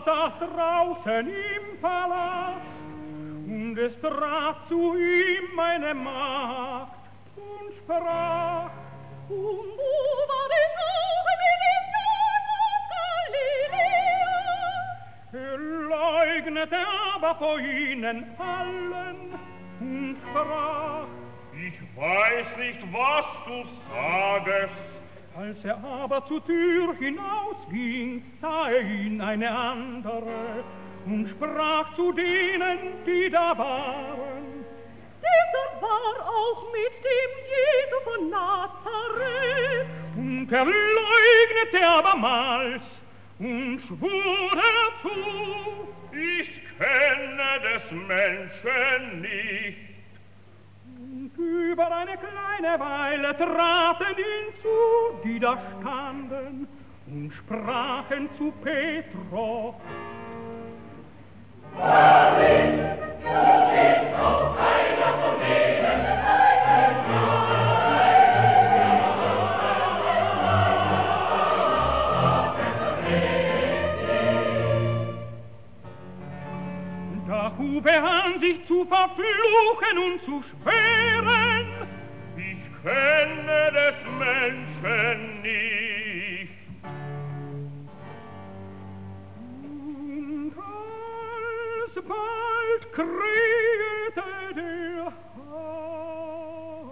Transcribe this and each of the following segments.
saß draußen im Palast, und es trat zu ihm eine Magd und sprach: Und du warst auch mit dem Jesus Galiläa. Er leugnete aber vor ihnen allen und sprach: Ich weiß nicht, was du sagest. Als er aber zur Tür hinausging, sah er ihn eine andere und sprach zu denen, die da waren: Dieser war auch mit dem Jesu von Nazareth. Und er leugnete abermals und schwur dazu: Ich kenne des Menschen nicht. Und über eine kleine Weile traten hinzu, die da standen, und sprachen zu Petro: Wahrlich, du bist auch einer von denen, Da hub er an, sich zu verfluchen und zu schwören: Ich kenne des Menschen nicht. Und alsbald krähte der Hahn.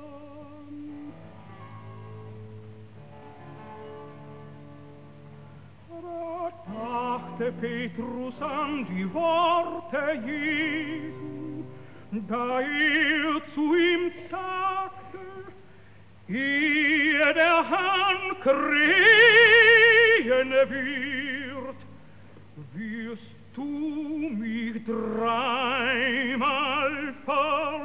Da dachte Petrus an die Worte Jesu, da er zu ihm sagte: Ehe der Hahn krähen wird, wirst du mich dreimal verleugnen.